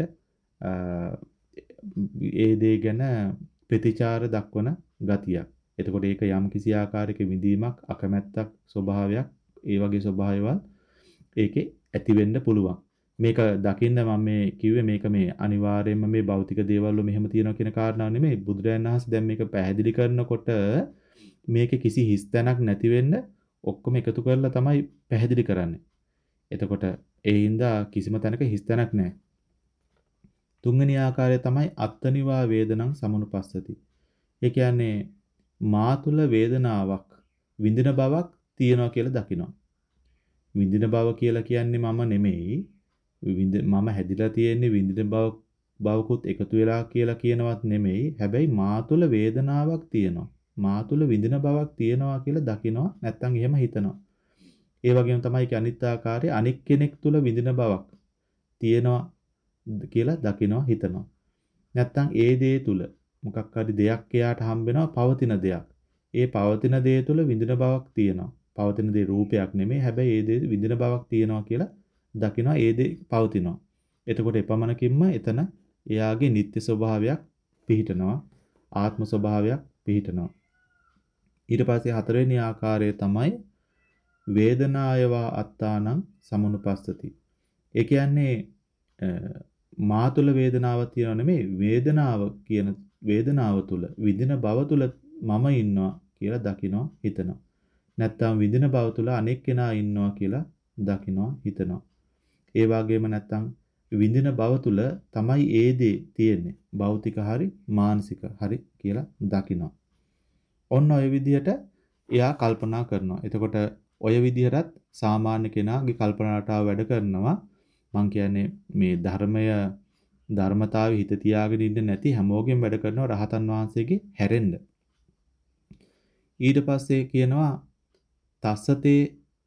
ඒ දේ ගැන ප්‍රතිචාර දක්වන ගතියක්. එතකොට ඒක යම් කිසි ආකාරයක විඳීමක්, අකමැත්තක්, ස්වභාවයක්, ඒ වගේ ස්වභාවයවල් ඒකේ ඇති වෙන්න පුළුවන්. මේක දකින්න මම මේ කිව්වේ මේක මේ අනිවාර්යයෙන්ම මේ භෞතික දේවල් වල මෙහෙම තියෙනවා කියන කාරණාව නෙමෙයි. බුදුරජාණන් වහන්සේ දැන් මේක පැහැදිලි කරනකොට මේකේ කිසි හිස්තැනක් නැති වෙන්න ඔක්කොම එකතු කරලා තමයි පැහැදිලි කරන්නේ. එතකොට ඒ හින්දා කිසිම තැනක හිස්තැනක් නැහැ. තුන්වෙනි ආකාරය තමයි අත්තනිවා වේදනං සමනුපස්සති. ඒ කියන්නේ මා තුල වේදනාවක් විඳින බවක් තියෙනවා කියලා දකිනවා. විඳින බව කියලා කියන්නේ මම නෙමෙයි. මම හැදිලා තියෙන්නේ විඳින බව බවකුත් එකතු වෙලා කියලා කියනවත් නෙමෙයි. හැබැයි මා තුල වේදනාවක් තියෙනවා. මා තුල විඳින බවක් තියෙනවා කියලා දකිනවා. නැත්තම් එහෙම හිතනවා. ඒ වගේම තමයි ඒක අනිත් ආකාරයේ අනික් කෙනෙක් තුල විඳින බවක් තියෙනවා කියලා දකිනවා හිතනවා. නැත්තම් ඒ දේ තුල මොකක් හරි දෙයක් එයාට හම්බ වෙනවා පවතින දෙයක්. ඒ පවතින දේ තුල විඳින බවක් තියෙනවා. පවතින දේ රූපයක් නෙමෙයි. හැබැයි ඒ දේ විඳින බවක් තියෙනවා කියලා දකිනවා. ඒ දේ පවතිනවා. එතකොට එපමණකින්ම එතන එයාගේ නිත්‍ය ස්වභාවයක් පිහිටනවා. ආත්ම ස්වභාවයක් පිහිටනවා. ඊට පස්සේ හතරවෙනි ආකාරය තමයි වේදනායවා අත්තානං සමනුපස්සති. ඒ කියන්නේ මා තුළ වේදනාවක් තියෙනව නෙමෙයි වේදනාව කියන වේදනාව තුළ විඳින බව තුළ මම ඉන්නවා කියලා දකිනවා හිතනවා. නැත්තම් විඳින බව තුළ අනෙක් කෙනා ඉන්නවා කියලා දකිනවා හිතනවා. ඒ වගේම නැත්තම් විඳින බව තුළ තමයි ඒ දේ තියෙන්නේ. භෞතික හරි මානසික හරි කියලා දකිනවා. ඔන්න ඔය විදිහට එයා කල්පනා කරනවා. එතකොට ඔය විදිහටත් සාමාන්‍ය කෙනාගේ කල්පනාටාව වැඩ කරනවා. මං කියන්නේ මේ ධර්මය ධර්මතාවයේ හිත තියාගෙන ඉන්න නැති හැමෝගෙම වැඩ කරනවා රහතන් වහන්සේගේ හැරෙන්න. ඊට පස්සේ කියනවා තස්සතේ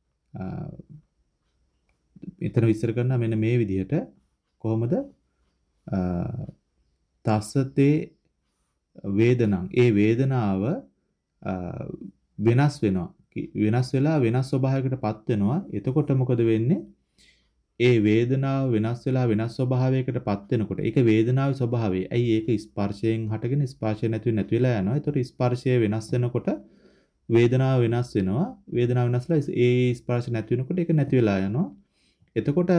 ඊතර විස්තර කරනවා මෙන්න මේ විදිහට කොහොමද තස්සතේ වේදනං ඒ වේදනාව වෙනස් වෙනවා. වෙනස් වෙලා වෙනස් ස්වභාවයකටපත් වෙනවා. එතකොට මොකද වෙන්නේ? ඒ වේදනාව වෙනස් වෙලා වෙනස් ස්වභාවයකටපත් වෙනකොට ඒක වේදනාවේ ස්වභාවය. ඇයි ඒක ස්පර්ශයෙන් හටගෙන ස්පර්ශය නැති නැති වෙලා යනවා. ඒතකොට ස්පර්ශය වෙනස් වෙනකොට වේදනාව වෙනස් වෙනවා. වේදනාව වෙනස්ලා ඒ ස්පර්ශ නැති වෙනකොට ඒක නැති වෙලා යනවා. එතකොට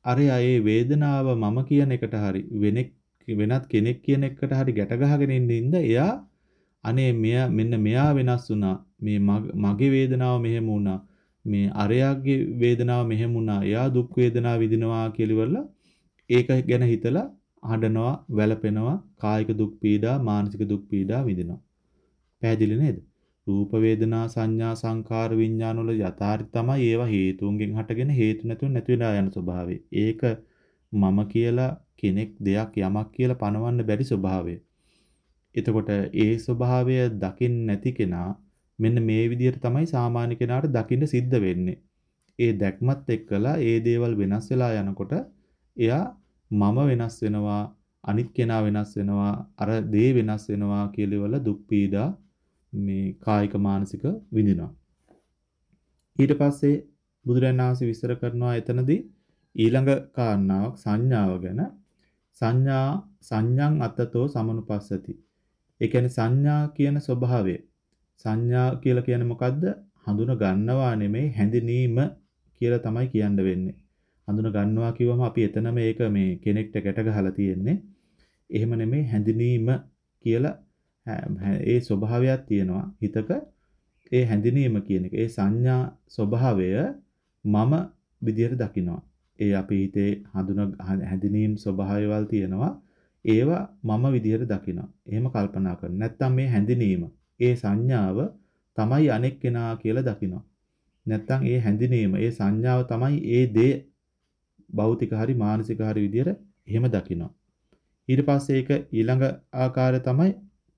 අරයා ඒ වේදනාව මම කියන එකට හරි වෙනෙක් වෙනත් කෙනෙක් කියන එකට හරි ගැට ගහගෙන ඉන්න එයා අනේ මෙයා මෙන්න මෙයා වෙනස් වුණා. මේ මගේ වේදනාව මෙහෙම වුණා. මේ අරයාගේ වේදනාව මෙහෙම වුණා. එයා දුක් වේදනාව විඳිනවා කියලා ඒක ගැන හිතලා හඬනවා, වැළපෙනවා, කායික දුක් පීඩා, මානසික දුක් පීඩා විඳිනවා. පැහැදිලි නේද? රූප වේදනා සංඥා සංකාර විඥාන වල යථාර්ථය තමයි ඒවා හේතුන්ගෙන් හටගෙන හේතු නැතුව නැති වෙලා යන ස්වභාවය. ඒක මම කියලා කෙනෙක් දෙයක් යමක් කියලා පනවන්න බැරි ස්වභාවය. එතකොට ඒ ස්වභාවය දකින්න නැති කෙනා මෙන්න මේ විදිහට තමයි සාමාන්‍ය කෙනාට දකින්න සිද්ධ වෙන්නේ. ඒ දැක්මත් එක්කලා ඒ දේවල් වෙනස් වෙලා යනකොට එයා මම වෙනස් වෙනවා, අනිත් කෙනා වෙනස් වෙනවා, අර දේ වෙනස් වෙනවා කියලා වල දුක් පීඩා මේ කායික මානසික විඳිනවා. ඊට පස්සේ බුදුරජාණන් වහන්සේ විස්තර කරනවා එතනදී ඊළඟ කාරණාවක් සංඥාව ගැන. සංඥා සංඥං අත්තතෝ සමනුපස්සති. ඒ කියන්නේ සංඥා කියන ස්වභාවය. සංඥා කියලා කියන්නේ මොකද්ද? හඳුන ගන්නවා නෙමෙයි හැඳිනීම කියලා තමයි කියන්න වෙන්නේ. හඳුන ගන්නවා කිව්වම අපි එතන මේක මේ කෙනෙක්ට ගැට ගහලා තියෙන්නේ. එහෙම නෙමෙයි හැඳිනීම කියලා ඒ ස්වභාවයක් තියෙනවා හිතක. ඒ හැඳිනීම කියන එක. ඒ සංඥා ස්වභාවය මම විදියට දකිනවා. ඒ අපේ හිතේ හඳුන හැඳිනීම් ස්වභාවයවල් තියෙනවා. ඒවා මම විදියට දකිනවා. එහෙම කල්පනා කරනවා. නැත්තම් මේ හැඳිනීම, ඒ සංඥාව තමයි අනෙක් කෙනා කියලා දකිනවා. නැත්තම් ඒ හැඳිනීම, ඒ සංඥාව තමයි ඒ දේ භෞතික හරි මානසික හරි විදියට එහෙම දකිනවා. ඊට පස්සේ ඒක ඊළඟ ආකාරය තමයි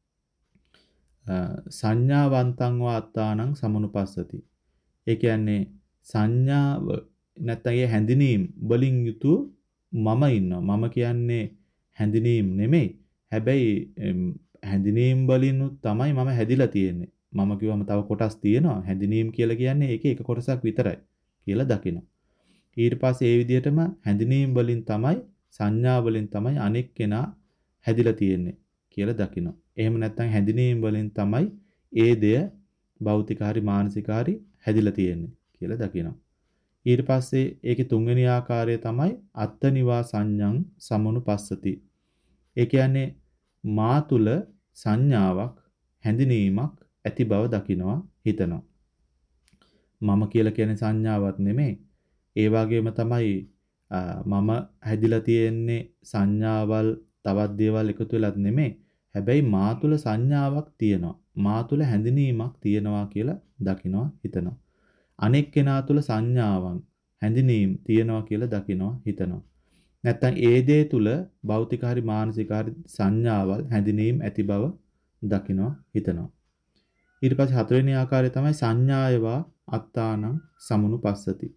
සංඥාවන්තං වාත්තානං සමනුපස්සති. ඒ කියන්නේ සංඥාව නැත්නම් ඒ හැඳිනීම් වලින් යුතු මම ඉන්නවා. මම කියන්නේ හැඳිනීම් නෙමෙයි. හැබැයි හැඳිනීම් වලින් තමයි මම හැදිලා තියෙන්නේ. මම කිව්වම තව කොටස් තියෙනවා. හැඳිනීම් කියලා කියන්නේ ඒකේ එක කොටසක් විතරයි කියලා දකිනවා. ඊට පස්සේ ඒ විදිහටම හැඳිනීම් වලින් තමයි සංඥා වලින් තමයි අනෙක් කෙනා හැදිලා තියෙන්නේ කියලා දකිනවා. එහෙම නැත්නම් හැඳිනීම් වලින් තමයි ඒ දෙය භෞතික හරි මානසික හරි හැදිලා තියෙන්නේ කියලා දකිනවා. ඊට පස්සේ ඒකේ තුන්වෙනි ආකාරය තමයි අත්තනිවා සංඥං සමනුපස්සති. ඒ කියන්නේ මා තුල සංඥාවක් හැඳිනීමක් ඇති බව දකිනවා හිතනවා. මම කියලා කියන්නේ සංඥාවක් නෙමෙයි. ඒ වගේම තමයි මම හැදිලා තියෙන්නේ සංඥාවල් තවත් දේවල් එකතු වෙලත් නෙමෙයි. හැබැයි මා තුල සංඥාවක් තියෙනවා. මා තුල හැඳිනීමක් තියෙනවා කියලා දකිනවා හිතනවා. අනෙක් කෙනා තුල සංඥාවන් හැඳිනීම් තියෙනවා කියලා දකිනවා හිතනවා. නැත්තම් ඒ දේ තුල භෞතික හරි මානසික හරි සංඥාවල් හැඳිනීම් ඇති බව දකිනවා හිතනවා. ඊට පස්සේ හතරවෙනි ආකාරය තමයි සංඥායවා අත්තානං සමනුපස්සති.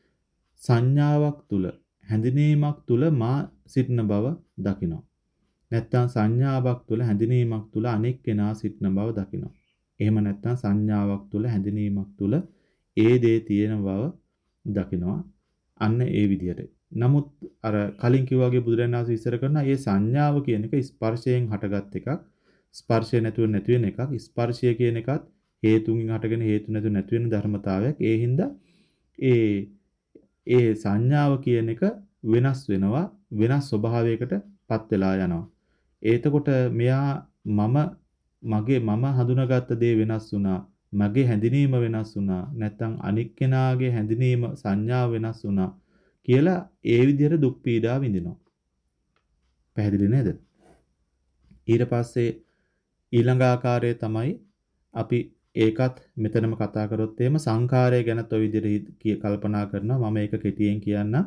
සංඥාවක් තුල හැඳිනීමක් තුල මා සිටින බව දකිනවා. නැත්තම් සංඥාවක් තුල හැඳිනීමක් තුල අනෙක් කෙනා සිටින බව දකිනවා. එහෙම නැත්තම් සංඥාවක් තුල හැඳිනීමක් තුල ඒ දේ තියෙන බව දකිනවා. අන්න ඒ විදිහට. නමුත් අර කලින් කිව්වා වගේ බුදුරජාණන් වහන්සේ විස්තර කරනවා මේ සංඥාව කියන එක ස්පර්ශයෙන් හටගත් එකක්. ස්පර්ශය නැතුව නැති වෙන එකක්. ස්පර්ශය කියන එකත් හේතුන්ගෙන් හටගෙන හේතු නැතුව නැති වෙන ධර්මතාවයක්. ඒ හින්දා ඒ ඒ සංඥාව කියන එක වෙනස් වෙනවා. වෙනස් ස්වභාවයකට පත් වෙලා යනවා. එතකොට මෙයා මම මගේ මම හඳුනාගත්ත දේ වෙනස් වුණා. මගේ හැඳිනීම වෙනස් වුණා. නැත්නම් අනික් කෙනාගේ හැඳිනීම සංඥාව වෙනස් වුණා කියලා ඒ විදිහට දුක් පීඩා විඳිනවා. පැහැදිලි නේද? ඊට පස්සේ ඊළඟ ආකාරය තමයි අපි ඒකත් මෙතනම කතා කරොත් එහෙම සංඛාරය ගැනත් ඔය විදිහට කල්පනා කරනවා. මම ඒක කෙටියෙන් කියන්නම්.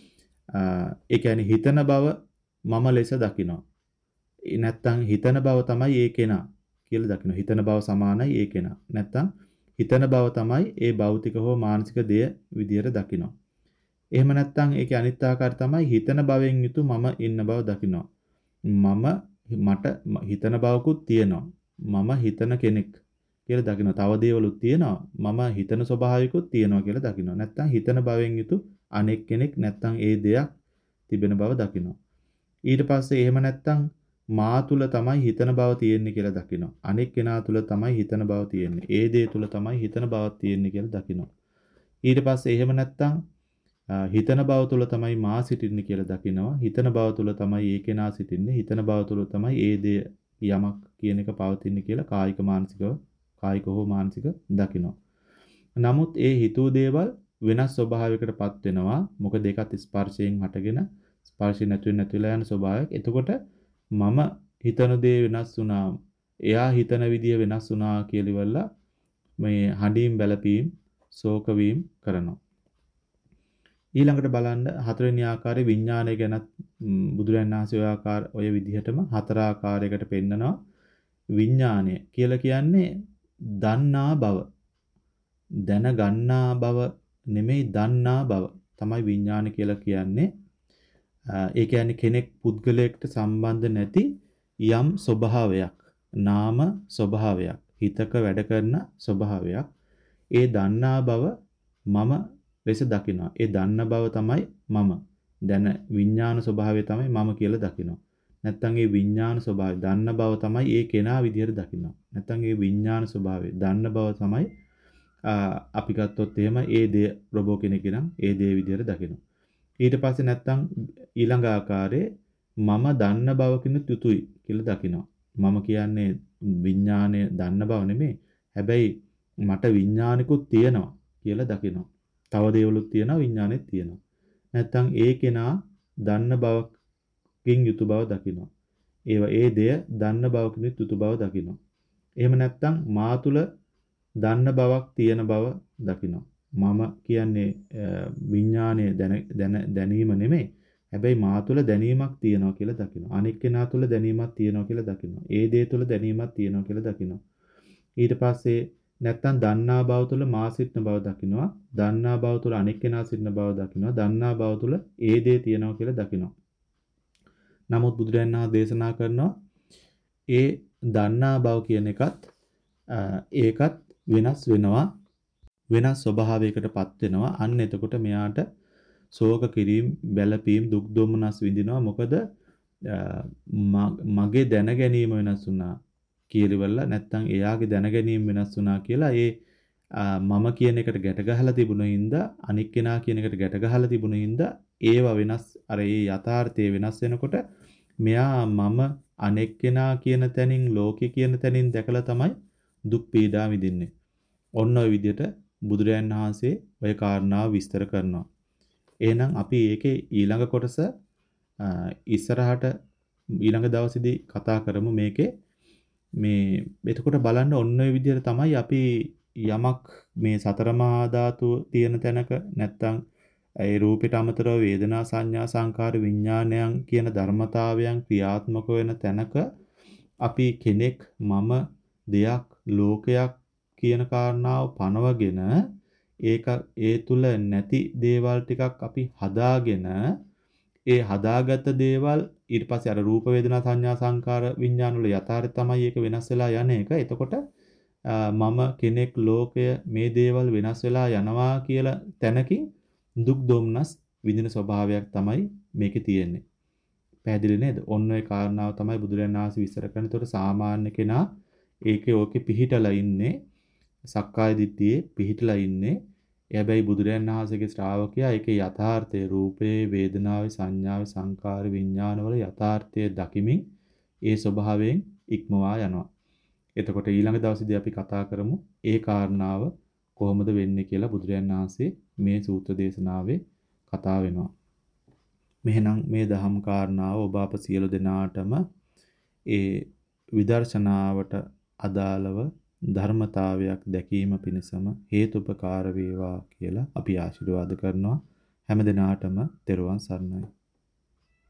ඒ කියන්නේ හිතන බව මම ලෙස දකිනවා. නැත්තම් හිතන බව තමයි ඒ කෙනා කියලා දකිනවා. හිතන බව සමානයි ඒ කෙනා. නැත්තම් හිතන බව තමයි ඒ භෞතික හෝ මානසික දෙය විදියට දකිනවා. එහෙම නැත්තම් ඒකේ අනිත් ආකාරය තමයි හිතන බවෙන් යුතු මම ඉන්න බව දකිනවා. මම මට හිතන බවකුත් තියෙනවා. මම හිතන කෙනෙක් කියලා දකිනවා. තව දේවලුත් තියෙනවා. මම හිතන ස්වභාවිකුත් තියෙනවා කියලා දකිනවා. නැත්තම් හිතන බවෙන් යුතු අනෙක් කෙනෙක් නැත්තම් ඒ දෙයක් තිබෙන බව දකිනවා. ඊට පස්සේ එහෙම නැත්තම් මා තුල තමයි හිතන බව තියෙන්නේ කියලා දකිනවා. අනෙක් කෙනා තුල තමයි හිතන බව තියෙන්නේ. ඒ දේ තුල තමයි හිතන බවක් තියෙන්නේ කියලා දකිනවා. ඊට පස්සේ එහෙම නැත්තම් හිතන බව තුළ තමයි මා සිටින්නේ කියලා දකිනවා. හිතන බව තුළ තමයි ඒ කෙනා සිටින්නේ. හිතන බව තුළ තමයි ඒ දේ යමක් කියන එක පවතින්නේ කියලා කායික මානසිකව කායික හෝ මානසික දකිනවා. නමුත් ඒ හිතූ දේවල් වෙනස් ස්වභාවයකටපත් වෙනවා. මොකද ඒකත් ස්පර්ශයෙන් හටගෙන ස්පර්ශය නැති නැතිලා යන ස්වභාවයක්. එතකොට මම හිතන දේ වෙනස් වුණා. එයා හිතන විදිය වෙනස් වුණා කියලා ඉවරලා මේ හඬින් බැලපීම්, ශෝක වීම කරනවා. ඊළඟට බලන්න හතරවෙනි ආකාරයේ විඥානය ගැන බුදුරජාණන් වහන්සේ ඔය ආකාර ඔය විදිහටම හතර ආකාරයකට පෙන්නනවා. විඥානය කියලා කියන්නේ දන්නා බව. දැන ගන්නා බව නෙමෙයි දන්නා බව තමයි විඥාන කියලා කියන්නේ. ඒ කියන්නේ කෙනෙක් පුද්ගලයෙක්ට සම්බන්ධ නැති යම් ස්වභාවයක්, නාම ස්වභාවයක්, හිතක වැඩ කරන ස්වභාවයක්. ඒ දන්නා බව මම ලෙස දකිනවා. ඒ දන්න බව තමයි මම. දැන විඥාන ස්වභාවය තමයි මම කියලා දකිනවා. නැත්තම් ඒ විඥාන ස්වභාවය දන්න බව තමයි ඒ කෙනා විදිහට දකිනවා. නැත්තම් ඒ විඥාන ස්වභාවය දන්න බව තමයි අපි ගත්තොත් එහෙම ඒ දේ රොබෝ කෙනෙක් නම් ඒ දේ විදිහට දකිනවා. ඊට පස්සේ නැත්තම් ඊළඟ ආකාරයේ මම දන්න බවකින් යුතුයි කියලා දකිනවා. මම කියන්නේ විඥානය දන්න බව නෙමෙයි. හැබැයි මට විඥානිකුත් තියෙනවා කියලා දකිනවා. තව දේවලුත් තියෙනවා විඥානෙත් තියෙනවා. නැත්තම් ඒ කෙනා දන්න බවකින් යුතු බව දකිනවා. ඒවා ඒ දෙය දන්න බවකින් යුතු බව දකිනවා. එහෙම නැත්තම් මා තුල දන්න බවක් තියෙන බව දකිනවා. මම කියන්නේ විඥානයේ දැන දැනීම නෙමෙයි. හැබැයි මා තුල දැනීමක් තියෙනවා කියලා දකිනවා. අනික් කෙනා තුල දැනීමක් තියෙනවා කියලා දකිනවා. ඒ දේ තුල දැනීමක් තියෙනවා කියලා දකිනවා. ඊට පස්සේ නැත්තම් දන්නා බව තුළ මා සිටින බව දකිනවා. දන්නා බව තුළ අනෙක් කෙනා සිටින බව දකිනවා. දන්නා බව තුළ ඒ දේ තියෙනවා කියලා දකිනවා. නමුත් බුදුරජාණන් වහන්සේ දේශනා කරනවා ඒ දන්නා බව කියන එකත් ඒකත් වෙනස් වෙනවා. වෙනස් ස්වභාවයකටපත් වෙනවා. අන්න එතකොට මෙයාට ශෝක කිරීම, බැලපීම්, දුක් දුම්නස් විඳිනවා. මොකද මගේ දැන ගැනීම වෙනස් වුණා. කියලා නැත්තම් එයාගේ දැනගැනීම වෙනස් වුණා කියලා ඒ මම කියන එකට ගැට ගහලා තිබුණු හින්දා අනික් කෙනා කියන එකට ගැට ගහලා තිබුණු හින්දා ඒවා වෙනස් අර ඒ යථාර්ථය වෙනස් වෙනකොට මෙයා මම අනෙක් කෙනා කියන තැනින් ලෝකේ කියන තැනින් දැකලා තමයි දුක් පීඩා විඳින්නේ. ඔන්න ඔය විදිහට බුදුරයන් වහන්සේ ඔය කාරණාව විස්තර කරනවා. එහෙනම් අපි ඒකේ ඊළඟ කොටස ඉස්සරහට ඊළඟ දවසේදී කතා කරමු මේකේ මේ එතකොට බලන්න ඔන්න ඔය විදිහට තමයි අපි යමක් මේ සතර මහා ධාතු තියෙන තැනක නැත්තම් ඒ රූපයට අමතරව වේදනා සංඥා සංකාර විඥානයන් කියන ධර්මතාවයන් ක්‍රියාත්මක වෙන තැනක අපි කෙනෙක් මම දෙයක් ලෝකයක් කියන කාරණාව පනවගෙන ඒක ඒ තුල නැති දේවල් ටිකක් අපි හදාගෙන ඒ හදාගත්ත දේවල් ඊට පස්සේ අර රූප වේදනා සංඥා සංකාර විඥාන වල යථාර්ථය තමයි ඒක වෙනස් වෙලා යන එක. එතකොට මම කෙනෙක් ලෝකය මේ දේවල් වෙනස් වෙලා යනවා කියලා තැනකින් දුක් දුම්නස් විඳින ස්වභාවයක් තමයි මේකේ තියෙන්නේ. පැහැදිලි නේද? ඔන්න ඔය කාරණාව තමයි බුදුරජාණන් වහන්සේ විස්තර කරන. ඒතකොට සාමාන්‍ය කෙනා ඒකේ ඕකේ පිහිටලා ඉන්නේ. සක්කාය දිට්ඨියේ පිහිටලා ඉන්නේ. හැබැයි බුදුරජාණන් වහන්සේගේ ශ්‍රාවකයා ඒකේ යථාර්ථයේ රූපේ වේදනාවේ සංඥාවේ සංකාර විඥානවල යථාර්ථය දකිමින් ඒ ස්වභාවයෙන් ඉක්මවා යනවා. එතකොට ඊළඟ දවසේදී අපි කතා කරමු ඒ කාරණාව කොහොමද වෙන්නේ කියලා බුදුරජාණන් වහන්සේ මේ සූත්‍ර දේශනාවේ කතා වෙනවා. මෙහෙනම් මේ දහම් කාරණාව ඔබ අප සියලු දෙනාටම ඒ විදර්ශනාවට අදාළව ධර්මතාවයක් දැකීම පිණිසම හේතුපකාර වේවා කියලා අපි ආශිර්වාද කරනවා. හැම දිනාටම තෙරුවන් සරණයි.